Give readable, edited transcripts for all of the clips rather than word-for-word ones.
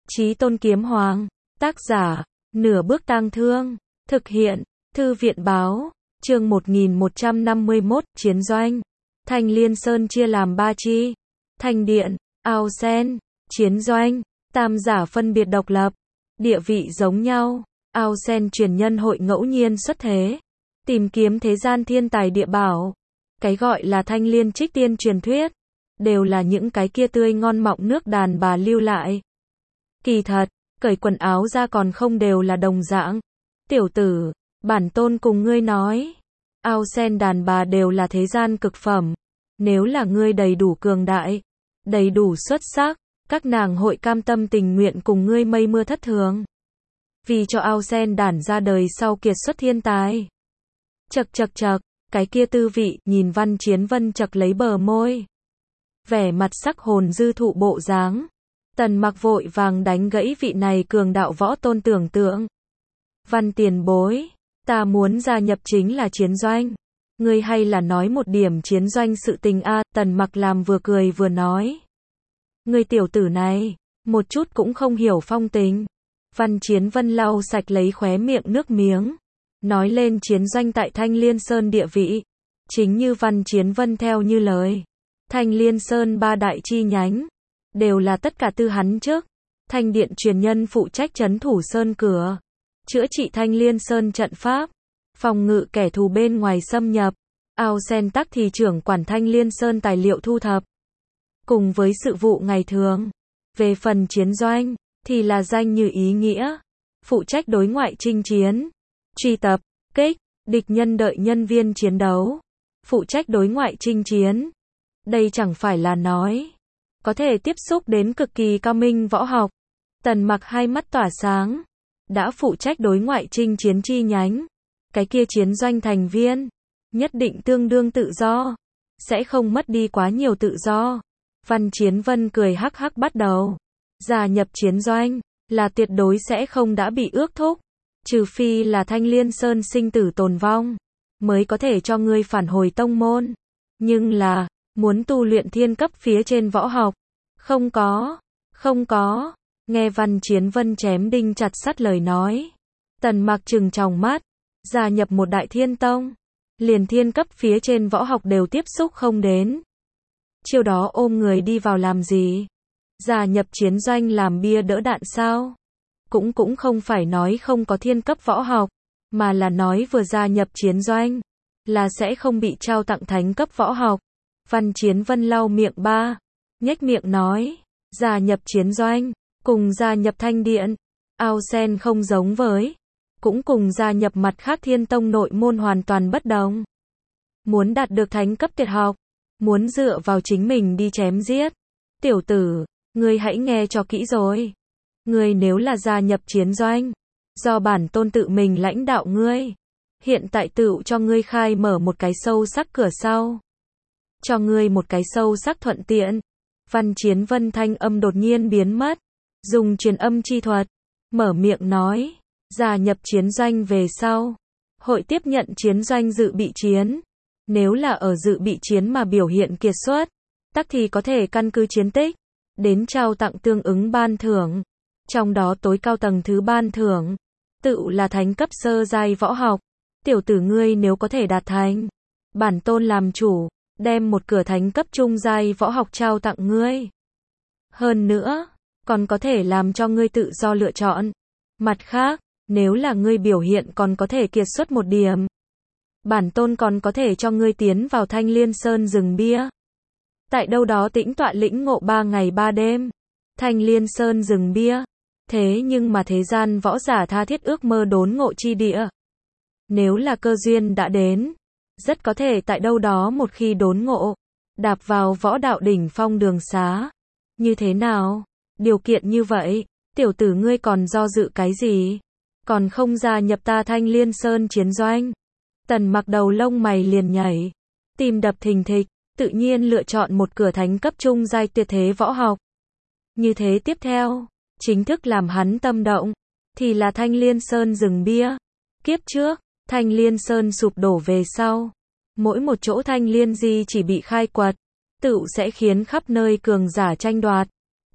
Chí Tôn Kiếm Hoàng, tác giả, Nửa Bước Tang Thương, thực hiện, Thư viện Báo, chương 1151, Chiến Doanh. Thanh Liên Sơn chia làm 3 chi, Thanh Điện, Ao Sen, Chiến Doanh, tam giả phân biệt độc lập, địa vị giống nhau. Ao Sen truyền nhân hội ngẫu nhiên xuất thế, tìm kiếm thế gian thiên tài địa bảo. Cái gọi là Thanh Liên trích tiên truyền thuyết, đều là những cái kia tươi ngon mọng nước đàn bà lưu lại. Kỳ thật, cởi quần áo ra còn không đều là đồng dạng. Tiểu tử, bản tôn cùng ngươi nói, Ao Sen đàn bà đều là thế gian cực phẩm. Nếu là ngươi đầy đủ cường đại, đầy đủ xuất sắc, các nàng hội cam tâm tình nguyện cùng ngươi mây mưa thất thường. Vì cho Ao Sen đàn ra đời sau kiệt xuất thiên tài. Chậc chậc chậc, cái kia tư vị, nhìn Văn Chiến Vân chậc lấy bờ môi. Vẻ mặt sắc hồn dư thụ bộ dáng. Tần Mặc vội vàng đánh gãy vị này cường đạo võ tôn tưởng tượng. Văn tiền bối, ta muốn gia nhập chính là chiến doanh. Ngươi hay là nói một điểm chiến doanh sự tình a? Tần Mặc làm vừa cười vừa nói. Ngươi tiểu tử này, một chút cũng không hiểu phong tình. Văn Chiến Vân lau sạch lấy khóe miệng nước miếng. Nói lên chiến doanh tại Thanh Liên Sơn địa vị. Chính như Văn Chiến Vân theo như lời. Thanh Liên Sơn 3 đại chi nhánh, đều là tất cả tư hắn trước. Thanh Điện truyền nhân phụ trách trấn thủ sơn cửa, chữa trị Thanh Liên Sơn trận pháp, phòng ngự kẻ thù bên ngoài xâm nhập. Ao Sen tắc thì trưởng quản Thanh Liên Sơn tài liệu thu thập, cùng với sự vụ ngày thường. Về phần chiến doanh, thì là danh như ý nghĩa, phụ trách đối ngoại chinh chiến, truy tập, kích, địch nhân đợi nhân viên chiến đấu, phụ trách đối ngoại chinh chiến. Đây chẳng phải là nói, có thể tiếp xúc đến cực kỳ cao minh võ học. Tần Mặc hai mắt tỏa sáng, đã phụ trách đối ngoại chinh chiến chi nhánh, cái kia chiến doanh thành viên, nhất định tương đương tự do, sẽ không mất đi quá nhiều tự do. Văn Chiến Vân cười hắc hắc bắt đầu, gia nhập chiến doanh, là tuyệt đối sẽ không đã bị ước thúc, trừ phi là Thanh Liên Sơn sinh tử tồn vong, mới có thể cho ngươi phản hồi tông môn. Nhưng là, muốn tu luyện thiên cấp phía trên võ học, không có. Nghe Văn Chiến Vân chém đinh chặt sắt lời nói, Tần Mặc trừng tròng mắt, gia nhập một đại thiên tông, liền thiên cấp phía trên võ học đều tiếp xúc không đến. Chiều đó ôm người đi vào làm gì? Gia nhập chiến doanh làm bia đỡ đạn sao? Cũng không phải nói không có thiên cấp võ học, mà là nói vừa gia nhập chiến doanh, là sẽ không bị trao tặng thánh cấp võ học. Văn Chiến Vân lau miệng ba, nhếch miệng nói, gia nhập chiến doanh, cùng gia nhập Thanh Điện, Ao Sen không giống với, cũng cùng gia nhập mặt khác thiên tông nội môn hoàn toàn bất đồng. Muốn đạt được thánh cấp tuyệt học, muốn dựa vào chính mình đi chém giết. Tiểu tử, ngươi hãy nghe cho kỹ rồi. Ngươi nếu là gia nhập chiến doanh, do bản tôn tự mình lãnh đạo ngươi, hiện tại tự cho ngươi khai mở một cái sâu sắc cửa sau. Cho ngươi một cái sâu sắc thuận tiện. Văn Chiến Vân thanh âm đột nhiên biến mất, dùng truyền âm chi thuật, mở miệng nói, gia nhập chiến doanh về sau, hội tiếp nhận chiến doanh dự bị chiến. Nếu là ở dự bị chiến mà biểu hiện kiệt xuất, tắc thì có thể căn cứ chiến tích, đến trao tặng tương ứng ban thưởng. Trong đó tối cao tầng thứ ban thưởng, tự là thánh cấp sơ giai võ học. Tiểu tử ngươi nếu có thể đạt thành, bản tôn làm chủ, đem một cửa thánh cấp trung giai võ học trao tặng ngươi. Hơn nữa, còn có thể làm cho ngươi tự do lựa chọn. Mặt khác, nếu là ngươi biểu hiện còn có thể kiệt xuất một điểm, bản tôn còn có thể cho ngươi tiến vào Thanh Liên Sơn rừng bia. Tại đâu đó tĩnh tọa lĩnh ngộ 3 ngày 3 đêm. Thanh Liên Sơn rừng bia. Thế nhưng mà thế gian võ giả tha thiết ước mơ đốn ngộ chi địa. Nếu là cơ duyên đã đến, rất có thể tại đâu đó một khi đốn ngộ, đạp vào võ đạo đỉnh phong đường xá. Như thế nào? Điều kiện như vậy, tiểu tử ngươi còn do dự cái gì? Còn không gia nhập ta Thanh Liên Sơn chiến doanh? Tần Mặc đầu lông mày liền nhảy, tim đập thình thịch, tự nhiên lựa chọn một cửa thánh cấp trung giai tuyệt thế võ học. Như thế tiếp theo, chính thức làm hắn tâm động, thì là Thanh Liên Sơn rừng bia. Kiếp trước, Thanh Liên Sơn sụp đổ về sau, mỗi một chỗ Thanh Liên di chỉ bị khai quật, tự sẽ khiến khắp nơi cường giả tranh đoạt.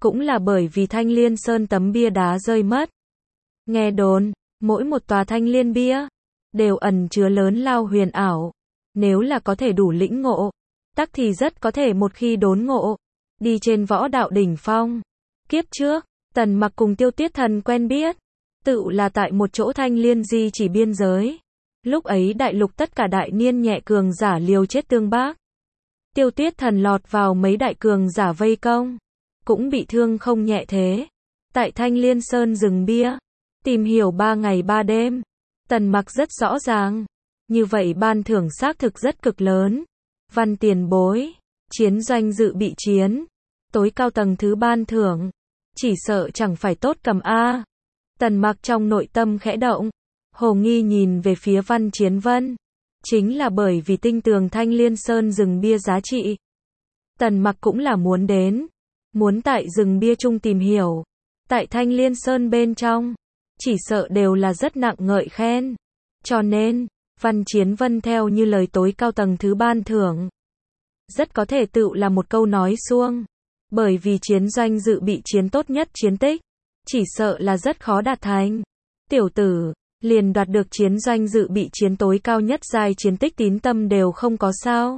cũng là bởi vì Thanh Liên Sơn tấm bia đá rơi mất. Nghe đồn, mỗi một tòa Thanh Liên bia đều ẩn chứa lớn lao huyền ảo. Nếu là có thể đủ lĩnh ngộ, tắc thì rất có thể một khi đốn ngộ, đi trên võ đạo đỉnh phong. Kiếp trước, Tần Mặc cùng Tiêu Tiết Thần quen biết, tự là tại một chỗ Thanh Liên di chỉ biên giới. Lúc ấy đại lục tất cả đại niên nhẹ cường giả liều chết tương bác. Tiêu Tiết Thần lọt vào mấy đại cường giả vây công, cũng bị thương không nhẹ thế. Tại Thanh Liên Sơn rừng bia, tìm hiểu 3 ngày 3 đêm, Tần Mặc rất rõ ràng. Như vậy ban thưởng xác thực rất cực lớn. Văn tiền bối, chiến doanh dự bị chiến, tối cao tầng thứ ban thưởng, chỉ sợ chẳng phải tốt cầm a. Tần Mặc trong nội tâm khẽ động, hồ nghi nhìn về phía Văn Chiến Vân. Chính là bởi vì tinh tường Thanh Liên Sơn rừng bia giá trị. Tần Mặc cũng là muốn đến, muốn tại rừng bia chung tìm hiểu. Tại Thanh Liên Sơn bên trong, chỉ sợ đều là rất nặng ngợi khen. Cho nên, Văn Chiến Vân theo như lời tối cao tầng thứ ban thưởng, rất có thể tự là một câu nói suông. Bởi vì chiến doanh dự bị chiến tốt nhất chiến tích, chỉ sợ là rất khó đạt thành. Tiểu tử, liền đoạt được chiến doanh dự bị chiến tối cao nhất giai chiến tích tín tâm đều không có sao.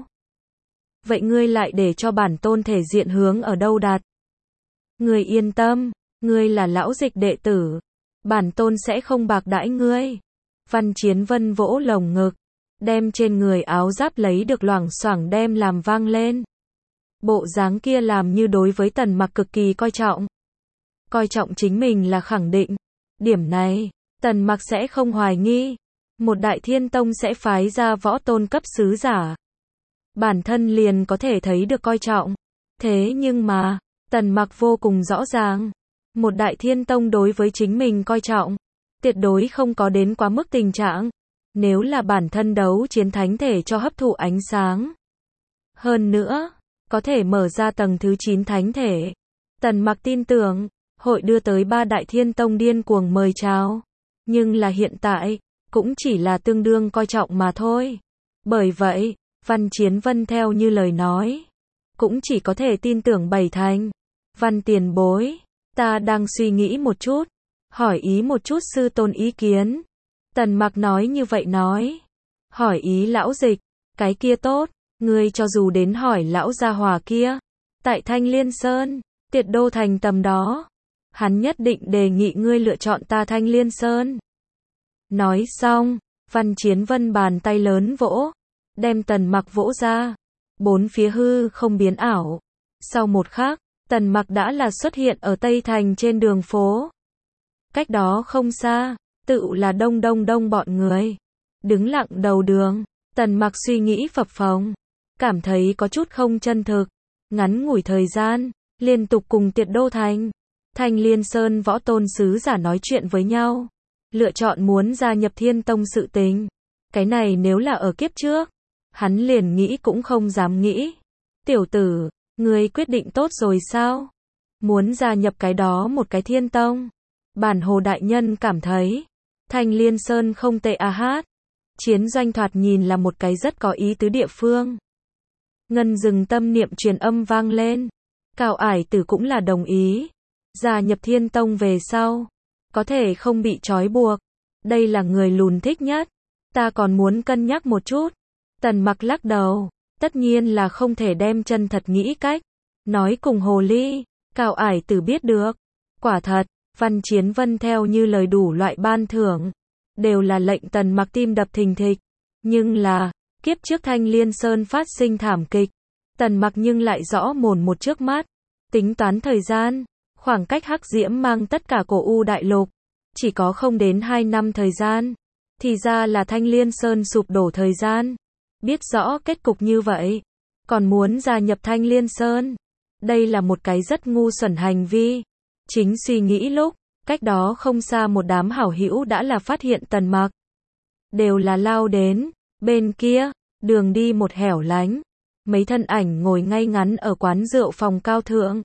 Vậy ngươi lại để cho bản tôn thể diện hướng ở đâu đặt? Ngươi yên tâm, ngươi là lão dịch đệ tử, bản tôn sẽ không bạc đãi ngươi. Văn Chiến Vân vỗ lồng ngực, đem trên người áo giáp lấy được loảng xoảng đem làm vang lên. Bộ dáng kia làm như đối với Tần Mặc cực kỳ coi trọng. Coi trọng chính mình là khẳng định. Điểm này, Tần Mặc sẽ không hoài nghi. Một đại thiên tông sẽ phái ra võ tôn cấp sứ giả. Bản thân liền có thể thấy được coi trọng. Thế nhưng mà, Tần Mặc vô cùng rõ ràng. Một đại thiên tông đối với chính mình coi trọng, tuyệt đối không có đến quá mức tình trạng. Nếu là bản thân đấu chiến thánh thể cho hấp thụ ánh sáng. Hơn nữa, có thể mở ra tầng thứ 9 thánh thể. Tần Mặc tin tưởng, hội đưa tới 3 đại thiên tông điên cuồng mời chào. Nhưng là hiện tại, cũng chỉ là tương đương coi trọng mà thôi. Bởi vậy, Văn Chiến Vân theo như lời nói, cũng chỉ có thể tin tưởng 7 thành. Văn tiền bối, ta đang suy nghĩ một chút, hỏi ý một chút sư tôn ý kiến. Tần Mặc nói như vậy nói. Hỏi ý lão dịch, cái kia tốt, ngươi cho dù đến hỏi lão gia hòa kia, tại Thanh Liên Sơn, Tiệt Đô Thành tầm đó, hắn nhất định đề nghị ngươi lựa chọn ta Thanh Liên Sơn. Nói xong, Văn Chiến Vân bàn tay lớn vỗ, đem Tần Mặc vỗ ra, bốn phía hư không biến ảo. Sau một khắc, Tần Mặc đã là xuất hiện ở Tây Thành trên đường phố. Cách đó không xa, tự là đông bọn người. Đứng lặng đầu đường, Tần Mặc suy nghĩ phập phồng, cảm thấy có chút không chân thực. Ngắn ngủi thời gian, liên tục cùng Tiệt Đô Thành, Thanh Liên Sơn võ tôn sứ giả nói chuyện với nhau, lựa chọn muốn gia nhập Thiên Tông sự tình. Cái này nếu là ở kiếp trước, hắn liền nghĩ cũng không dám nghĩ. Tiểu tử, ngươi quyết định tốt rồi sao? Muốn gia nhập cái đó một cái Thiên Tông. Bản Hồ đại nhân cảm thấy, Thanh Liên Sơn không tệ a hát. Chiến doanh thoạt nhìn là một cái rất có ý tứ địa phương. Ngân dừng tâm niệm truyền âm vang lên. Cao Ải Tử cũng là đồng ý. Gia nhập Thiên Tông về sau, có thể không bị trói buộc. Đây là người lùn thích nhất. Ta còn muốn cân nhắc một chút. Tần Mặc lắc đầu. Tất nhiên là không thể đem chân thật nghĩ cách. Nói cùng hồ ly. Cao Ải Tử biết được. Quả thật, Văn Chiến Vân theo như lời đủ loại ban thưởng, đều là lệnh Tần Mặc tim đập thình thịch. Nhưng là, kiếp trước Thanh Liên Sơn phát sinh thảm kịch. Tần Mặc nhưng lại rõ mồn một trước mắt. Tính toán thời gian, khoảng cách Hắc Diễm mang tất cả cổ U đại lục, chỉ có không đến 2 năm thời gian. Thì ra là Thanh Liên Sơn sụp đổ thời gian. Biết rõ kết cục như vậy, còn muốn gia nhập Thanh Liên Sơn. Đây là một cái rất ngu xuẩn hành vi. Chính suy nghĩ lúc, cách đó không xa một đám hảo hữu đã là phát hiện Tần Mặc. Đều là lao đến, bên kia, đường đi một hẻo lánh. Mấy thân ảnh ngồi ngay ngắn ở quán rượu phòng cao thượng.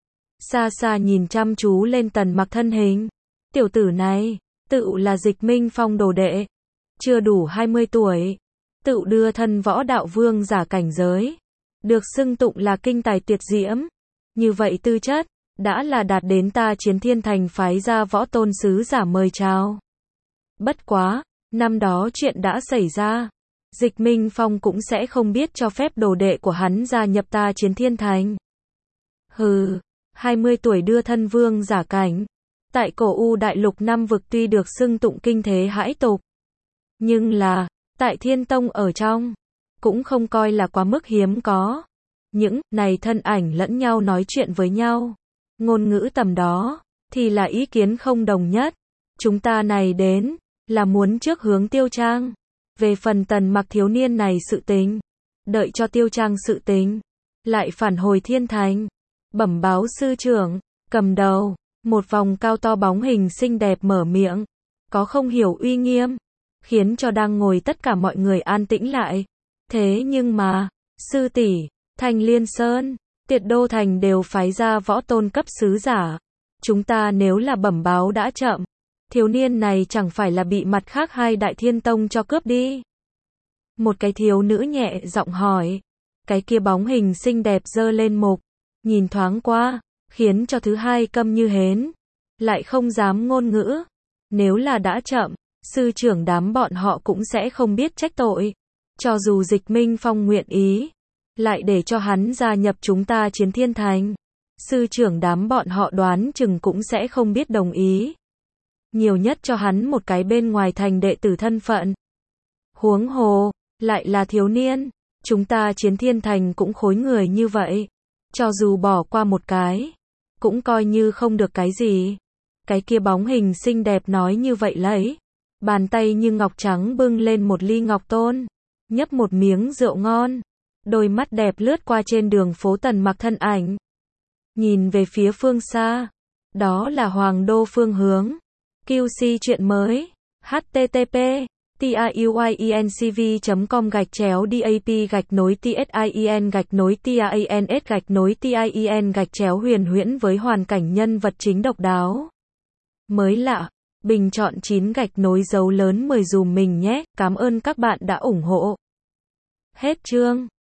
Xa xa nhìn chăm chú lên Tần Mặc thân hình. Tiểu tử này, tự là Dịch Minh Phong đồ đệ. Chưa đủ 20 tuổi. Tự đưa thân võ đạo vương giả cảnh giới. Được xưng tụng là kinh tài tuyệt diễm. Như vậy tư chất, đã là đạt đến ta Chiến Thiên Thành phái ra võ tôn sứ giả mời chào. Bất quá, năm đó chuyện đã xảy ra, Dịch Minh Phong cũng sẽ không biết cho phép đồ đệ của hắn gia nhập ta Chiến Thiên Thành. Hừ, 20 tuổi đưa thân vương giả cảnh. Tại cổ U đại lục năm vực tuy được xưng tụng kinh thế hãi tục, nhưng là, tại Thiên Tông ở trong, cũng không coi là quá mức hiếm có. Những này thân ảnh lẫn nhau nói chuyện với nhau, ngôn ngữ tầm đó, thì là ý kiến không đồng nhất. Chúng ta này đến, là muốn trước hướng Tiêu Trang. Về phần Tần Mặc thiếu niên này sự tình, đợi cho Tiêu Trang sự tình, lại phản hồi Thiên Thành. Bẩm báo sư trưởng, cầm đầu, một vòng cao to bóng hình xinh đẹp mở miệng, có không hiểu uy nghiêm, khiến cho đang ngồi tất cả mọi người an tĩnh lại. Thế nhưng mà, sư tỷ, Thanh Liên Sơn, Tiệt Đô Thành đều phái ra võ tôn cấp sứ giả. Chúng ta nếu là bẩm báo đã chậm, thiếu niên này chẳng phải là bị mặt khác hai đại thiên tông cho cướp đi. Một cái thiếu nữ nhẹ giọng hỏi. Cái kia bóng hình xinh đẹp giơ lên mục, nhìn thoáng qua, khiến cho thứ hai câm như hến, lại không dám ngôn ngữ. Nếu là đã chậm, sư trưởng đám bọn họ cũng sẽ không biết trách tội. Cho dù Dịch Minh Phong nguyện ý, lại để cho hắn gia nhập chúng ta Chiến Thiên Thành, sư trưởng đám bọn họ đoán chừng cũng sẽ không biết đồng ý. Nhiều nhất cho hắn một cái bên ngoài thành đệ tử thân phận. Huống hồ, lại là thiếu niên, chúng ta Chiến Thiên Thành cũng khối người như vậy. Cho dù bỏ qua một cái, cũng coi như không được cái gì. Cái kia bóng hình xinh đẹp nói như vậy lấy. Bàn tay như ngọc trắng bưng lên một ly ngọc tôn, nhấp một miếng rượu ngon. Đôi mắt đẹp lướt qua trên đường phố Tần Mặc thân ảnh. Nhìn về phía phương xa, đó là Hoàng Đô phương hướng. QC chuyện mới. http tiuyenCV.com/dap-tin-TIEN-TIANS-TIEN huyền huyễn với hoàn cảnh nhân vật chính độc đáo. Mới lạ, bình chọn 9 dấu lớn 10 dùm mình nhé, cảm ơn các bạn đã ủng hộ. Hết chương.